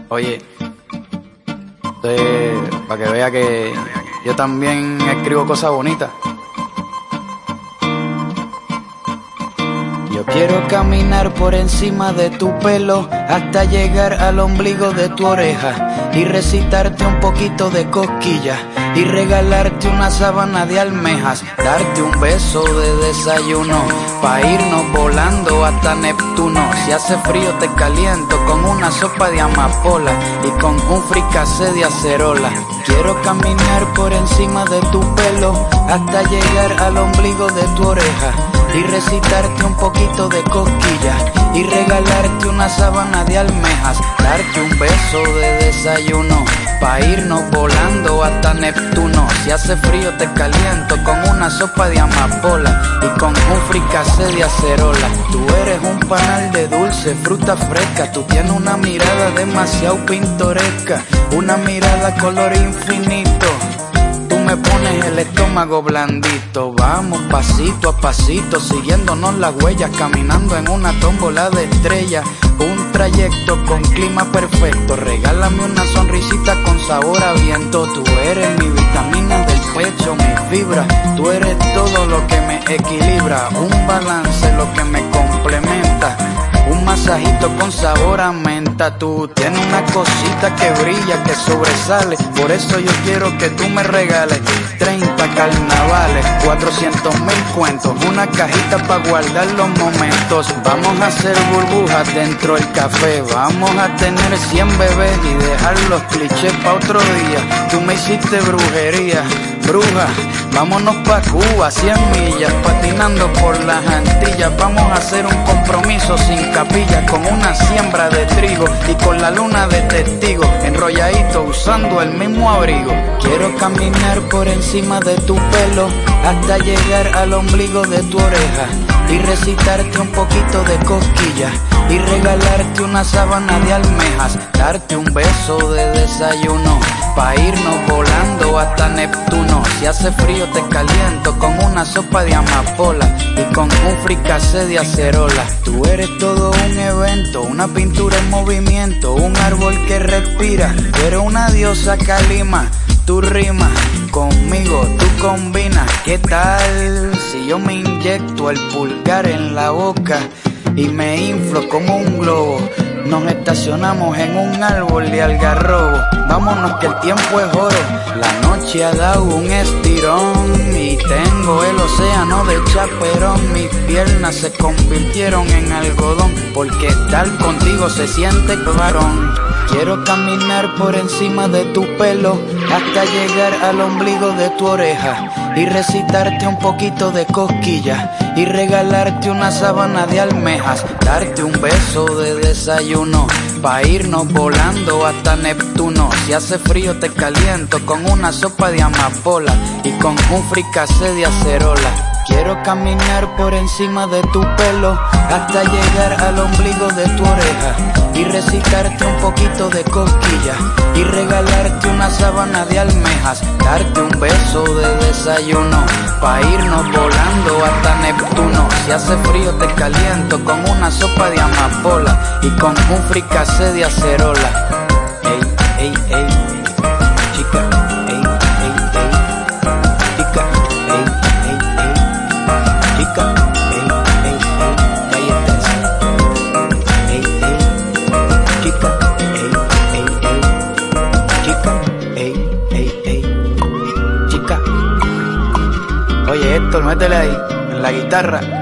Oye, para que vea que yo también escribo cosas bonitas. Yo quiero caminar por encima de tu pelo hasta llegar al ombligo de tu oreja y recitarte un poquito de cosquillas y regalarte una sábana de almejas, darte un beso de desayuno pa' irnos volando hasta Neptuno. Si hace frío te caliento con una sopa de amapola y con un fricasé de acerola. Quiero caminar por encima de tu pelo hasta llegar al ombligo de tu oreja y recitarte un poquito de cosquillas y regalarte una sábana de almejas, darte un beso de desayuno pa' irnos volando hasta Neptuno. Si hace frío te caliento con una sopa de amapola y con un fricasé de acerola. Tú eres un panal de dulce, fruta fresca, tú tienes una mirada demasiado pintoresca, una mirada color infinito. Me pones el estómago blandito. Vamos pasito a pasito, siguiéndonos las huellas, caminando en una tómbola de estrellas. Un trayecto con clima perfecto. Regálame una sonrisita con sabor a viento. Tú eres mi vitamina del pecho, mi fibra. Tú eres todo lo que me equilibra. Un balance lo que me complementa. Un masajito con sabor a menta. Tú tienes una cosita que brilla, que sobresale. Por eso yo quiero que tú me regales 30 carnavales, 400,000 cuentos, una cajita para guardar los momentos. Vamos a hacer burbujas dentro del café. Vamos a tener 100 bebés y dejar los clichés pa' otro día. Tú me hiciste brujería, bruja. Vámonos pa' Cuba, 100 millas, patinando por las Antillas. Vamos a hacer un compromiso sin capilla, con una siembra de trigo y con la luna de testigo, enrolladito usando el mismo abrigo. Quiero caminar por encima de tu pelo hasta llegar al ombligo de tu oreja y recitarte un poquito de cosquillas y regalarte una sábana de almejas, darte un beso de desayuno pa' irnos volando hasta Neptuno. Si hace frío te caliento con una sopa de amapola y con un fricasé de acerola. Tú eres todo un evento, una pintura en movimiento, un árbol que respira. Tú eres una diosa Calima, tú rimas conmigo, tú combinas. ¿Qué tal si yo me inyecto el pulgar en la boca y me inflo como un globo? Nos estacionamos en un árbol de algarrobo. Vámonos que el tiempo es oro. La noche ha dado un estirón y tengo el océano de chaperón. Mis piernas se convirtieron en algodón porque estar contigo se siente varón. Quiero caminar por encima de tu pelo hasta llegar al ombligo de tu oreja y recitarte un poquito de cosquillas y regalarte una sábana de almejas, darte un beso de desayuno pa' irnos volando hasta Neptuno. Si hace frío te caliento con una sopa de amapola y con un fricasé de acerola. Quiero caminar por encima de tu pelo hasta llegar al ombligo de tu oreja y recitarte un poquito de cosquillas y regalarte una sábana de almejas, darte un beso de desayuno pa' irnos volando hasta Neptuno. Si hace frío te caliento con una sopa de amapola y con un fricasé de acerola. Ey, ey, ey, chica, ey, ey, ey, chica, ey, ey, ey, chica, ey, ey, ey, ahí estás. Ey, ey, chica, ey, ey, ey, chica, ey, ey, ey, chica. Oye, Héctor, métele ahí, en la guitarra.